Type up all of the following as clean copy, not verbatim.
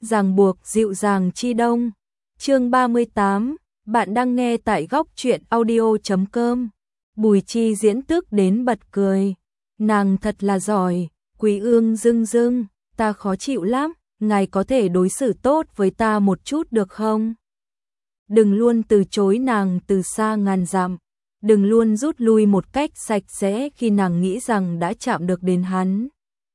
ràng buộc dịu dàng chi đông. Chương 38, bạn đang nghe tại góc truyện audio.com. Bùi Chi Diễn tức đến bật cười. Nàng thật là giỏi. Quý Ương rưng rưng, ta khó chịu lắm, ngài có thể đối xử tốt với ta một chút được không? Đừng luôn từ chối nàng từ xa ngàn dặm, đừng luôn rút lui một cách sạch sẽ khi nàng nghĩ rằng đã chạm được đến hắn.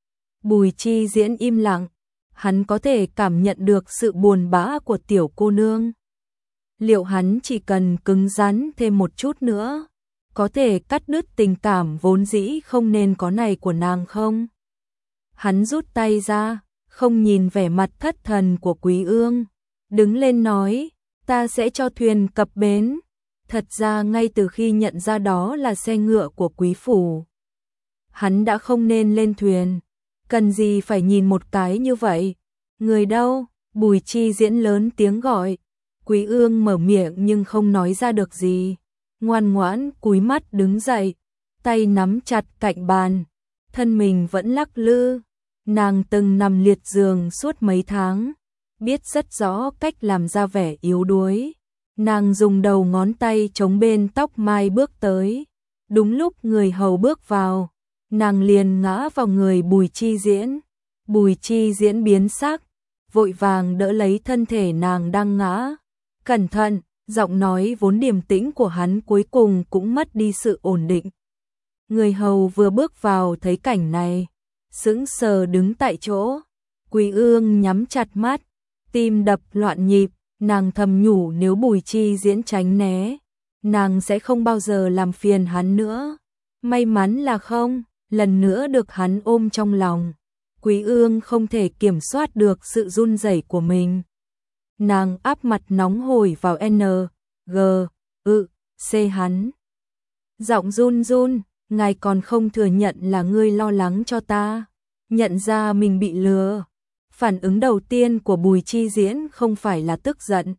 Bùi Chi Diễn im lặng, hắn có thể cảm nhận được sự buồn bã của tiểu cô nương. Liệu hắn chỉ cần cứng rắn thêm một chút nữa, có thể cắt đứt tình cảm vốn dĩ không nên có này của nàng không? Hắn rút tay ra, không nhìn vẻ mặt thất thần của Quý Ương, đứng lên nói, ta sẽ cho thuyền cập bến. Thật ra ngay từ khi nhận ra đó là xe ngựa của quý phủ, hắn đã không nên lên thuyền, cần gì phải nhìn một cái như vậy. Người đâu? Bùi Chi Diễn lớn tiếng gọi. Quý Ương mở miệng nhưng không nói ra được gì, ngoan ngoãn cúi mắt đứng dậy, tay nắm chặt cạnh bàn, thân mình vẫn lắc lư. Nàng từng nằm liệt giường suốt mấy tháng, biết rất rõ cách làm ra vẻ yếu đuối. Nàng dùng đầu ngón tay chống bên tóc mai bước tới. Đúng lúc người hầu bước vào, nàng liền ngã vào người Bùi Chi Diễn. Bùi Chi Diễn biến sắc, vội vàng đỡ lấy thân thể nàng đang ngã. Cẩn thận, giọng nói vốn điềm tĩnh của hắn cuối cùng cũng mất đi sự ổn định. Người hầu vừa bước vào thấy cảnh này, sững sờ đứng tại chỗ. Quý Ương nhắm chặt mắt, tim đập loạn nhịp, nàng thầm nhủ nếu Bùi Chi Diễn tránh né, nàng sẽ không bao giờ làm phiền hắn nữa. May mắn là không, lần nữa được hắn ôm trong lòng. Quý Ương không thể kiểm soát được sự run rẩy của mình. Nàng áp mặt nóng hổi vào N, G, C hắn. Giọng run run, ngài còn không thừa nhận là ngươi lo lắng cho ta, nhận ra mình bị lừa. Phản ứng đầu tiên của Bùi Chi Diễn không phải là tức giận,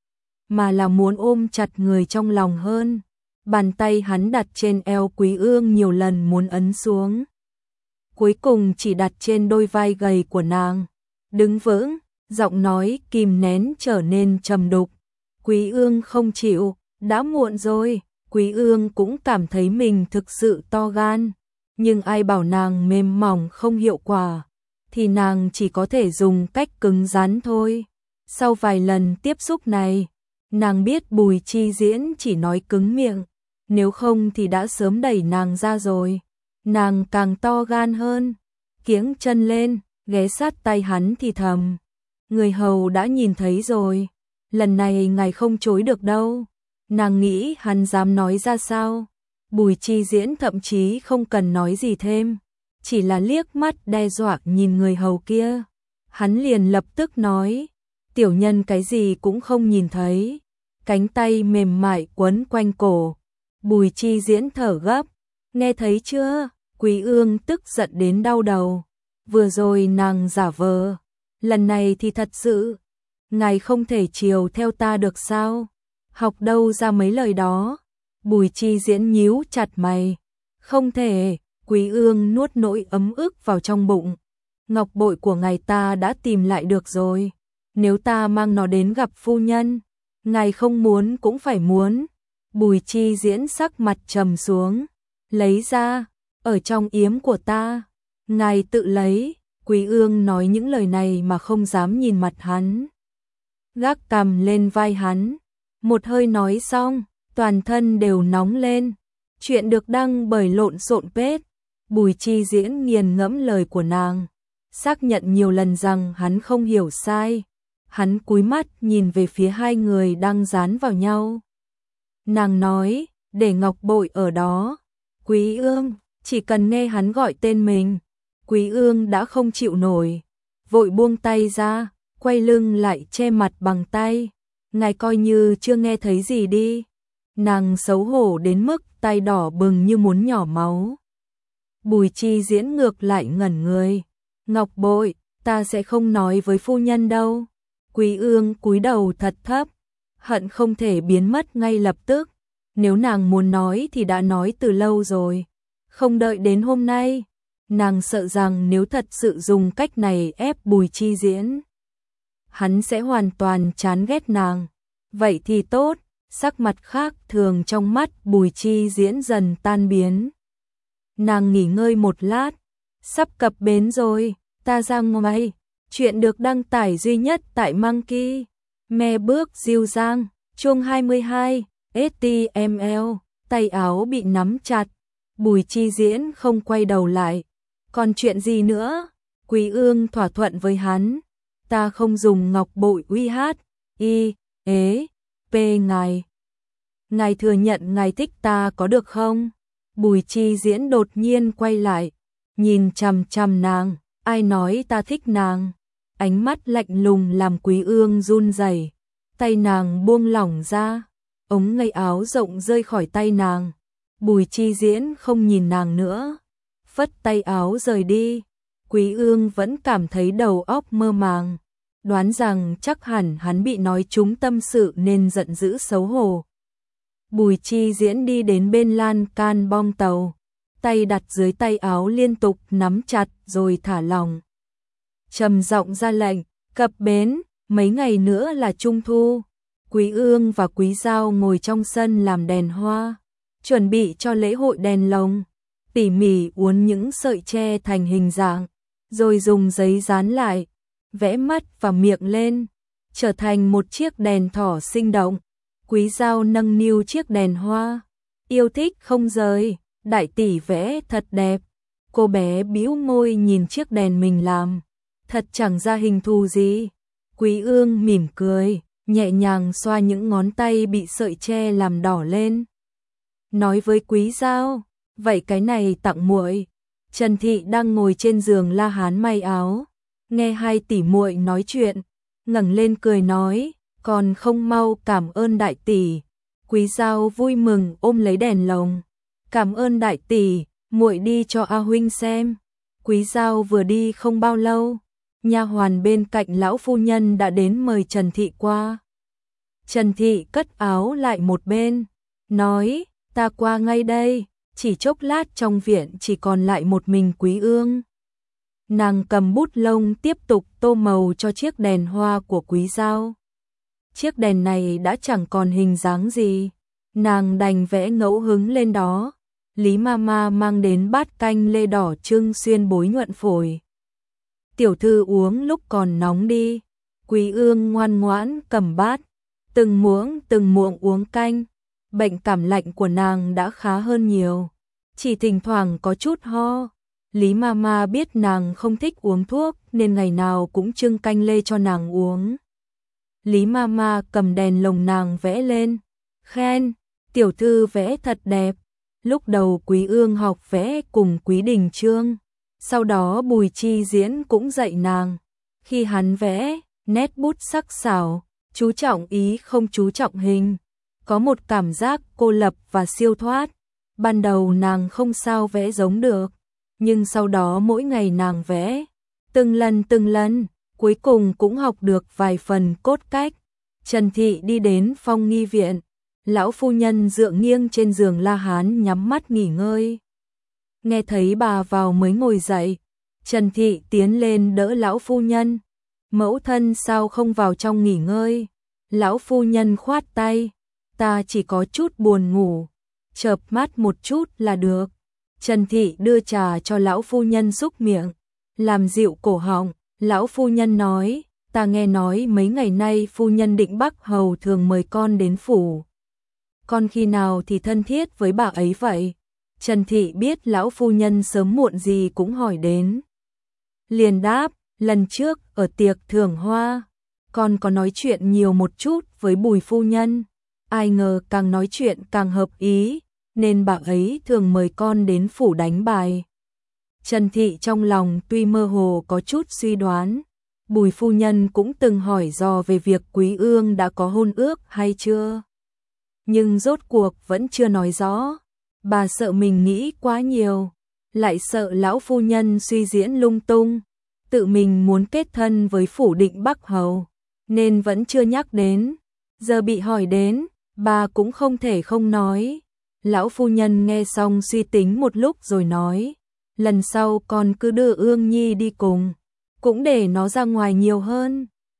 mà là muốn ôm chặt người trong lòng hơn. Bàn tay hắn đặt trên eo Quý Ương nhiều lần muốn ấn xuống, cuối cùng chỉ đặt trên đôi vai gầy của nàng. Đứng vững, giọng nói kìm nén trở nên trầm đục. Quý Ương không chịu, đã muộn rồi. Quý Ương cũng cảm thấy mình thực sự to gan, nhưng ai bảo nàng mềm mỏng không hiệu quả, thì nàng chỉ có thể dùng cách cứng rắn thôi. Sau vài lần tiếp xúc này, nàng biết Bùi Chi Diễn chỉ nói cứng miệng, nếu không thì đã sớm đẩy nàng ra rồi. Nàng càng to gan hơn, kiếng chân lên, ghé sát tay hắn thì thầm, người hầu đã nhìn thấy rồi, lần này ngài không chối được đâu. Nàng nghĩ hắn dám nói ra sao. Bùi Chi Diễn thậm chí không cần nói gì thêm, chỉ là liếc mắt đe dọa nhìn người hầu kia. Hắn liền lập tức nói, tiểu nhân cái gì cũng không nhìn thấy. Cánh tay mềm mại quấn quanh cổ. Bùi Chi Diễn thở gấp, nghe thấy chưa? Quý Ương tức giận đến đau đầu. Vừa rồi nàng giả vờ, lần này thì thật sự. Ngài không thể chiều theo ta được sao? Học đâu ra mấy lời đó? Bùi Chi Diễn nhíu chặt mày. Không thể. Quý Ương nuốt nỗi ấm ức vào trong bụng. Ngọc bội của ngài ta đã tìm lại được rồi. Nếu ta mang nó đến gặp phu nhân, ngài không muốn cũng phải muốn. Bùi Chi Diễn sắc mặt trầm xuống. Lấy ra, ở trong yếm của ta. Ngài tự lấy. Quý Ương nói những lời này mà không dám nhìn mặt hắn, gác cằm lên vai hắn. Một hơi nói xong, toàn thân đều nóng lên. Chuyện được đăng bởi Lộn Xộn Page. Bùi Chi Diễn nghiền ngẫm lời của nàng, xác nhận nhiều lần rằng hắn không hiểu sai. Hắn cúi mắt nhìn về phía hai người đang dán vào nhau. Nàng nói, để ngọc bội ở đó. Quý Ương, chỉ cần nghe hắn gọi tên mình, Quý Ương đã không chịu nổi, vội buông tay ra, quay lưng lại che mặt bằng tay. Ngài coi như chưa nghe thấy gì đi. Nàng xấu hổ đến mức tay đỏ bừng như muốn nhỏ máu. Bùi Chi Diễn ngược lại ngẩn người. Ngọc bội, ta sẽ không nói với phu nhân đâu. Quý Ương cúi đầu thật thấp, hận không thể biến mất ngay lập tức. Nếu nàng muốn nói thì đã nói từ lâu rồi, không đợi đến hôm nay. Nàng sợ rằng nếu thật sự dùng cách này ép Bùi Chi Diễn, hắn sẽ hoàn toàn chán ghét nàng. Vậy thì tốt, sắc mặt khác thường trong mắt Bùi Chi Diễn dần tan biến. Nàng nghỉ ngơi một lát, sắp cập bến rồi, ta ra ngoài. Chuyện được đăng tải duy nhất tại Monkey Me bước Diêu Giang, chương 22, HTML, tay áo bị nắm chặt, Bùi Chi Diễn không quay đầu lại. Còn chuyện gì nữa? Quý Ương thỏa thuận với hắn, ta không dùng ngọc bội uy hát, p ngài. Ngài thừa nhận ngài thích ta có được không? Bùi Chi Diễn đột nhiên quay lại, nhìn chằm chằm nàng, ai nói ta thích nàng? Ánh mắt lạnh lùng làm Quý Ương run rẩy, tay nàng buông lỏng ra, ống ngay áo rộng rơi khỏi tay nàng. Bùi Chi Diễn không nhìn nàng nữa, phất tay áo rời đi. Quý Ương vẫn cảm thấy đầu óc mơ màng, đoán rằng chắc hẳn hắn bị nói trúng tâm sự nên giận dữ xấu hổ. Bùi Chi Diễn đi đến bên lan can bong tàu, tay đặt dưới tay áo liên tục nắm chặt rồi thả lỏng. Trầm giọng ra lệnh, cập bến, mấy ngày nữa là Trung Thu. Quý Ương và Quý Giao ngồi trong sân làm đèn hoa, chuẩn bị cho lễ hội đèn lồng, tỉ mỉ uốn những sợi tre thành hình dạng, rồi dùng giấy dán lại, vẽ mắt và miệng lên, trở thành một chiếc đèn thỏ sinh động. Quý Giao nâng niu chiếc đèn hoa, yêu thích không rời, đại tỷ vẽ thật đẹp. Cô bé bĩu môi nhìn chiếc đèn mình làm, thật chẳng ra hình thù gì. Quý Ương mỉm cười, nhẹ nhàng xoa những ngón tay bị sợi tre làm đỏ lên. Nói với Quý Giao, vậy cái này tặng muội. Trần Thị đang ngồi trên giường La Hán may áo, nghe hai tỷ muội nói chuyện, ngẩng lên cười nói, còn không mau cảm ơn đại tỷ. Quý Giao vui mừng ôm lấy đèn lồng, cảm ơn đại tỷ, muội đi cho A huynh xem. Quý Giao vừa đi không bao lâu, nha hoàn bên cạnh lão phu nhân đã đến mời Trần Thị qua. Trần Thị cất áo lại một bên, nói, ta qua ngay đây. Chỉ chốc lát trong viện chỉ còn lại một mình Quý Ương. Nàng cầm bút lông tiếp tục tô màu cho chiếc đèn hoa của Quý Giao. Chiếc đèn này đã chẳng còn hình dáng gì, nàng đành vẽ ngẫu hứng lên đó. Lý Mama mang đến bát canh lê đỏ trưng xuyên bối nhuận phổi. Tiểu thư uống lúc còn nóng đi. Quý Ương ngoan ngoãn cầm bát, từng muỗng uống canh. Bệnh cảm lạnh của nàng đã khá hơn nhiều, chỉ thỉnh thoảng có chút ho. Lý Mama biết nàng không thích uống thuốc nên ngày nào cũng trưng canh lê cho nàng uống. Lý Mama cầm đèn lồng nàng vẽ lên, khen, tiểu thư vẽ thật đẹp. Lúc đầu Quý Ương học vẽ cùng Quý Đình Trương, sau đó Bùi Chi Diễn cũng dạy nàng. Khi hắn vẽ, nét bút sắc sảo, chú trọng ý không chú trọng hình, có một cảm giác cô lập và siêu thoát. Ban đầu nàng không sao vẽ giống được, nhưng sau đó mỗi ngày nàng vẽ, từng lần, cuối cùng cũng học được vài phần cốt cách. Trần Thị đi đến Phong Nghi viện, lão phu nhân dựa nghiêng trên giường La Hán nhắm mắt nghỉ ngơi. Nghe thấy bà vào mới ngồi dậy, Trần Thị tiến lên đỡ lão phu nhân. Mẫu thân sao không vào trong nghỉ ngơi? Lão phu nhân khoát tay, ta chỉ có chút buồn ngủ, chợp mắt một chút là được. Trần Thị đưa trà cho lão phu nhân xúc miệng, làm dịu cổ họng. Lão phu nhân nói, ta nghe nói mấy ngày nay phu nhân Định Bắc Hầu thường mời con đến phủ. Con khi nào thì thân thiết với bà ấy vậy? Trần Thị biết lão phu nhân sớm muộn gì cũng hỏi đến, liền đáp, lần trước ở tiệc thưởng hoa, con có nói chuyện nhiều một chút với Bùi phu nhân. Ai ngờ càng nói chuyện càng hợp ý, nên bà ấy thường mời con đến phủ đánh bài. Trần Thị trong lòng tuy mơ hồ có chút suy đoán, Bùi phu nhân cũng từng hỏi dò về việc Quý Ương đã có hôn ước hay chưa, nhưng rốt cuộc vẫn chưa nói rõ. Bà sợ mình nghĩ quá nhiều, lại sợ lão phu nhân suy diễn lung tung, tự mình muốn kết thân với phủ Định Bắc Hầu, nên vẫn chưa nhắc đến. Giờ bị hỏi đến, bà cũng không thể không nói. Lão phu nhân nghe xong suy tính một lúc rồi nói, lần sau con cứ đưa Ương Nhi đi cùng, cũng để nó ra ngoài nhiều hơn.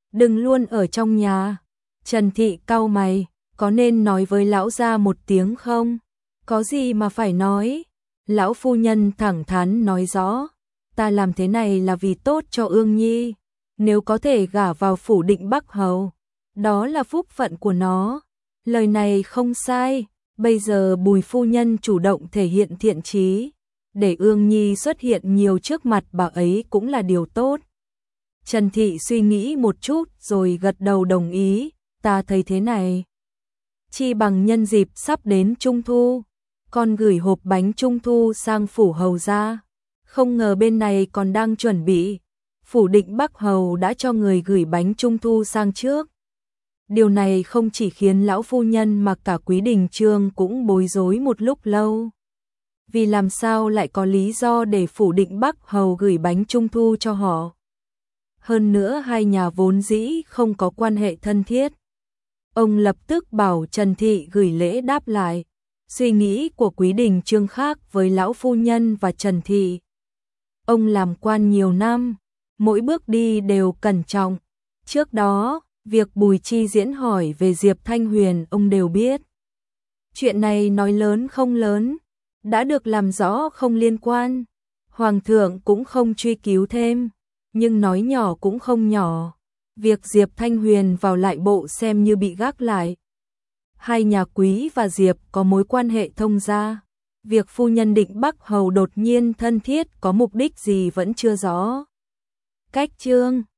đừng luôn ở trong nhà. Trần Thị cau mày, có nên nói với lão gia một tiếng không? Có gì mà phải nói? Lão phu nhân thẳng thắn nói rõ, ta làm thế này là vì tốt cho Ương Nhi, nếu có thể gả vào phủ Định Bắc Hầu, đó là phúc phận của nó. Lời này không sai, bây giờ Bùi phu nhân chủ động thể hiện thiện chí, để Ương Nhi xuất hiện nhiều trước mặt bà ấy cũng là điều tốt. Trần Thị suy nghĩ một chút rồi gật đầu đồng ý, ta thấy thế này. Chi bằng nhân dịp sắp đến Trung Thu, con gửi hộp bánh Trung Thu sang phủ hầu gia. Không ngờ bên này còn đang chuẩn bị, phủ Định Bắc Hầu đã cho người gửi bánh Trung Thu sang trước. Điều này không chỉ khiến lão phu nhân mà cả Quý Đình Trương cũng bối rối một lúc lâu. Vì làm sao lại có lý do để phủ Định Bắc Hầu gửi bánh Trung Thu cho họ? Hơn nữa hai nhà vốn dĩ không có quan hệ thân thiết. Ông lập tức bảo Trần Thị gửi lễ đáp lại. Suy nghĩ của Quý Đình Trương khác với lão phu nhân và Trần Thị. Ông làm quan nhiều năm, mỗi bước đi đều cẩn trọng. Trước đó, việc Bùi Chi Diễn hỏi về Diệp Thanh Huyền ông đều biết. Chuyện này nói lớn không lớn, đã được làm rõ không liên quan. Hoàng thượng cũng không truy cứu thêm, nhưng nói nhỏ cũng không nhỏ. Việc Diệp Thanh Huyền vào lại bộ xem như bị gác lại. Hai nhà Quý và Diệp có mối quan hệ thông gia. Việc phu nhân Định Bắc Hầu đột nhiên thân thiết có mục đích gì vẫn chưa rõ. Cách chương